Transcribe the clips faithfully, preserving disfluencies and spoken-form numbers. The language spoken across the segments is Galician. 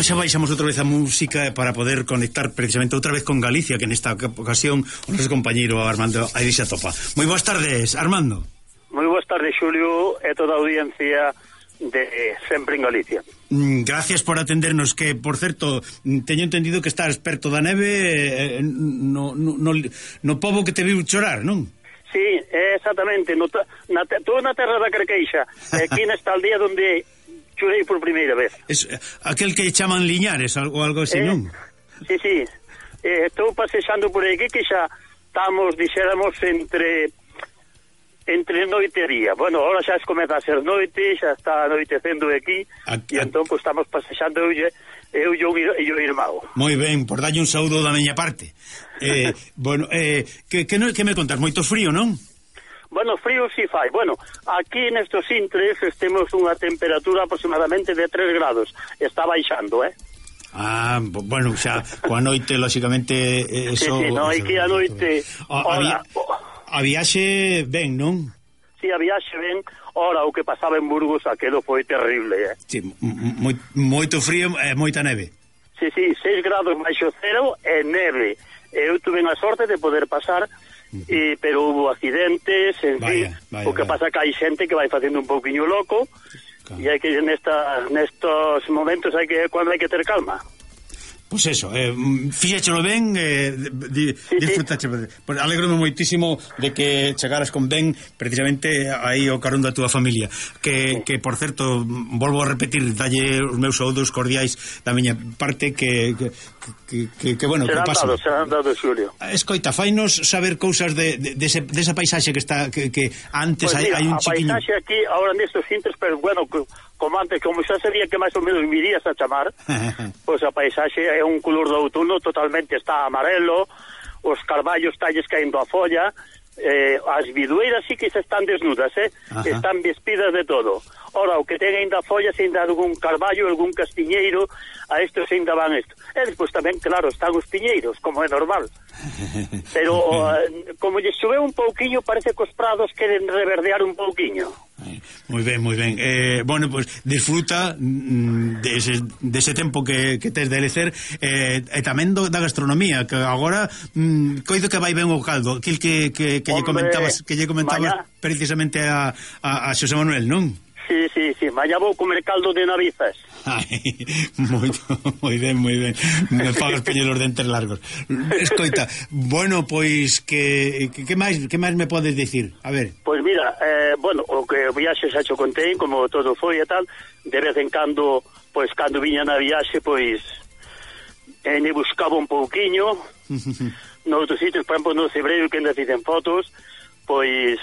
Bueno, xa baixamos outra vez a música para poder conectar precisamente outra vez con Galicia, que nesta ocasión o noso compañeiro Armando aí xa topa. Moi boas tardes, Armando. Moi boas tardes, Xulio, e toda a audiencia de Sempre en Galicia. Gracias por atendernos, que, por certo, teño entendido que estás experto da neve eh, no, no, no, no pobo que te viu chorar, non? Sí, exactamente, no, na, toda na terra da Carqueixa, aquí nesta aldea onde chorei por primeira vez. Es aquel que chaman Liñares ou algo así, eh, non? Sí, sí, eh, estou pasexando por aquí que xa estamos, dixéramos, entre entre noite e día. Bueno, ahora xa comeza a ser noite, xa está anoitecendo aquí, e entón pues, estamos pasexando eu, eu e o irmão. Moi ben, por dalle un saúdo da miña parte. Eh, bueno, eh, que, que, no, que me contas? Moito frío, non? Bueno, frío si fai. Bueno, aquí nestos intres temos unha temperatura aproximadamente de tres grados. Está baixando, eh? Ah, bueno, xa, coa noite, lóxicamente, eso... Sí, sí, no, aquí a noite... A, a, via, a viaxe ben, non? Sí, a viaxe ben. Ora, o que pasaba en Burgos, aquilo foi terrible, eh? Sí, moi, moito frío e moita neve. Sí, sí, seis grados baixo cero e neve. Eu tuve a sorte de poder pasar... Uh-huh. E, pero hubo accidentes, en vaya, fin, vaya, o que vaya. pasa que hai xente que vai facendo un pouquiño loco, claro. E hai que nesta, nestos momentos hai que cuando hai que ter calma. Pois pues eso, eh, fíxechelo ben, eh, di, sí, disfrutache. Sí. Pues alegro-me moitísimo de que chegaras con ben precisamente aí ao carón da túa familia. Que, sí. que por certo, volvo a repetir, dalle os meus saúdos cordiais da miña parte, que, que, que, que, que bueno, serán que pasa. Dados, serán dados, Xulio. Escoita, fainos saber cousas de, de, de ese, desa paisaxe que está, que, que antes pues hai, mira, hai un chiquiño. A paisaxe aquí, ahora nestos cintos, pero bueno, como antes, como xa sabía que máis ou menos virías a chamar, pois pues a paisaxe é un color do outono, totalmente está amarelo, os carballos talles caendo a folla, eh, as bidueiras sí que se están desnudas, eh? Están vespidas de todo. Ora, o que ten ainda follas, ainda algún carballo, algún castiñeiro, a estos ainda van isto. E despois tamén, claro, están os piñeiros, como é normal. Pero, uh, como lle xoveu un pouquiño, parece que os prados queren reverdear un pouquiño. Moi ben, moi ben. Eh, bueno, pues disfruta mm, dese, dese tempo que, que tes de lecer, eh, e tamén do, da gastronomía, que agora mm, coido que vai ben o caldo, aquil que, que, que lle comentabas, que lle comentabas mañá, precisamente a, a, a Xosé Manuel, non? Sí, sí, sí, mañá vou comer caldo de navizas. Ai, moito, moi ben, moi ben. Me fagas peñer os dentes largos. Escoita, bueno, pois que que, que máis que máis me podes dicir? A ver. Pois mira, eh, bueno, o que o viaxe xa cho contei, como todo foi e tal, de vez en cando, pois cando viña na viaxe, pois eh, me buscaba un pouquiño. Noutros sitios, por exemplo, no Cebreiro, que ainda fixen fotos, pois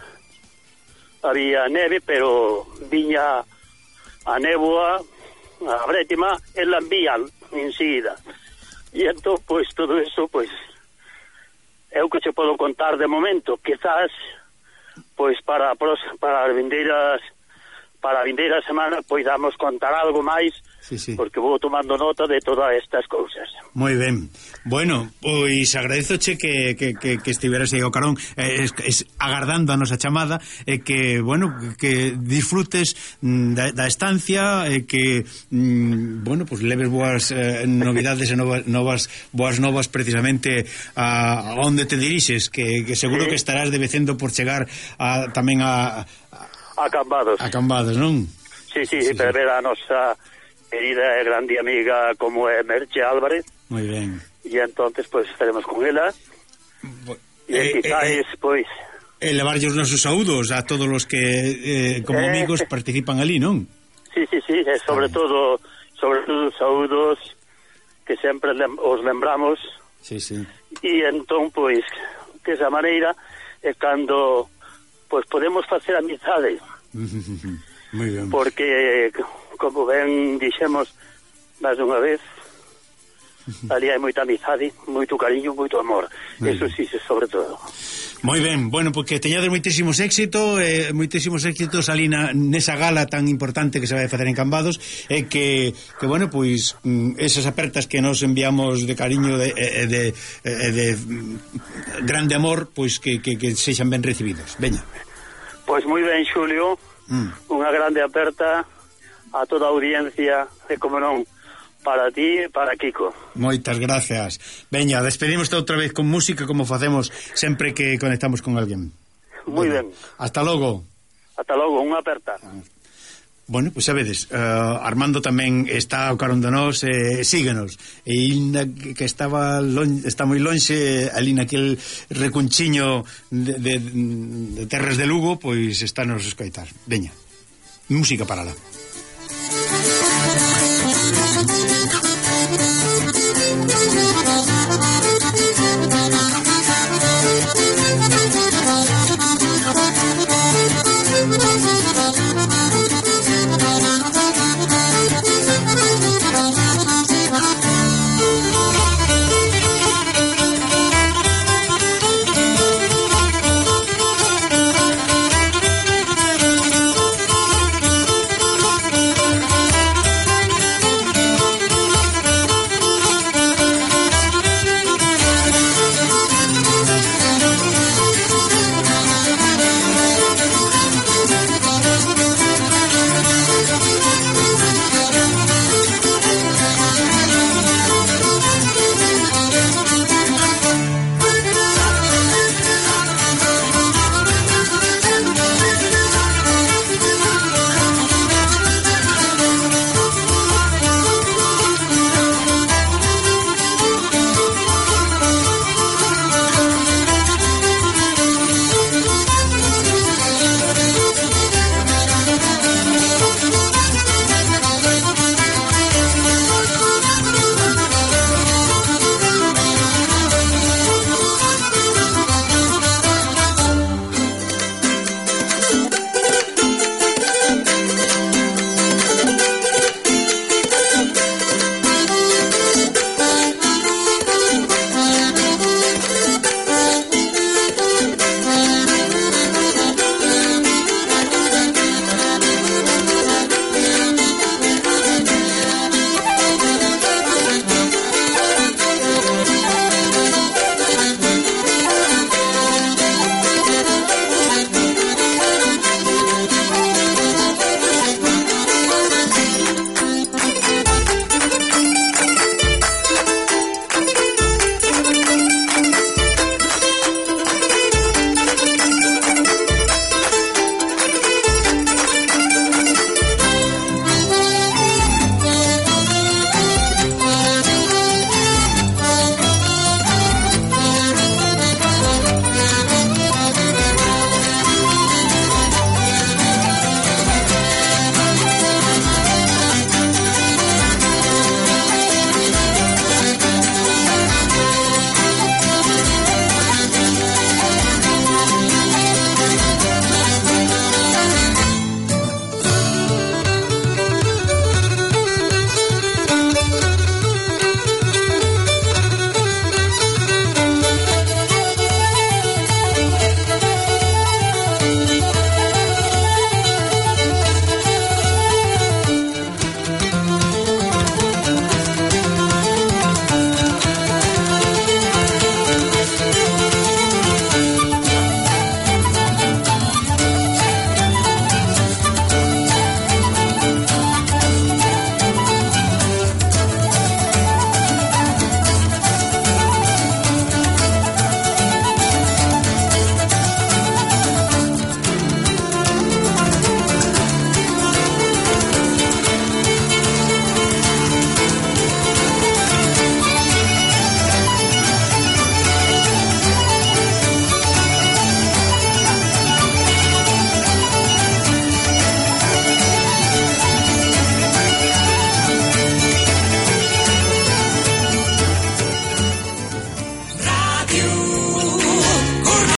había neve, pero viña a néboa, a brétima, e la envían enseguida. E entón, pois, todo eso, pois, é o que che podo contar de momento. Quizás, pois, para, para as vindeiras, para a vindeira semana, pois, damos contar algo máis, sí, sí. Porque vou tomando nota de todas estas cousas. Moi ben. Bueno, pois agradezoche que, que, que, que estiveras aí ao carón, eh, es, es, agardando a nosa chamada, e eh, que, bueno, que disfrutes mm, da, da estancia, e eh, que, mm, bueno, pues leves boas eh, novidades e novas, novas, boas novas precisamente a, a onde te dirixes, que, que seguro sí. Que estarás debecendo por chegar a, tamén a... A Cambados. A Cambados, non? Sí, sí, sí, para sí. Ver a nosa querida e grande amiga como é Merche Álvarez. Moi ben. E entonces, pois, pues, estaremos con ela. E eh, quizás, eh, pois... E levarlle os nosos saúdos a todos os que, eh, como eh, amigos, participan ali, non? Sí, sí, sí, e sobre ah, todo, sobre todo os saúdos que sempre lem os lembramos. Sí, sí. E entón, pois, que esa maneira é cando, pois, podemos facer amizade. Moi ben. Porque... como ben dixemos máis unha vez, ali hai moita amizade, moito cariño, moito amor. Muy eso sí, sobre todo. Moi ben, bueno, porque teñades moitísimos éxitos, eh, moitísimos éxitos ali na, nesa gala tan importante que se vai facer en Cambados, e eh, que, que, bueno, pois, mm, esas apertas que nos enviamos de cariño, de, de, de, de, de mm, grande amor, pois que, que, que sexan ben recibidos. Veña. Pois moi ben, Xulio, mm. unha grande aperta a toda a audiencia, e como non, para ti e para Kiko. Moitas gracias. Veña, despedimos outra vez con música como facemos sempre que conectamos con alguén. Moi ben. Hasta logo. Hasta logo, unha aperta. Bueno, pois pues, sabedes, uh, Armando tamén está ao carón de nós, eh, síguenos. E inda que estaba lon, está moi lonxe, ali naquel recunchiño de, de, de terras de Lugo, pois está nos escoitar. Veña, música para lá.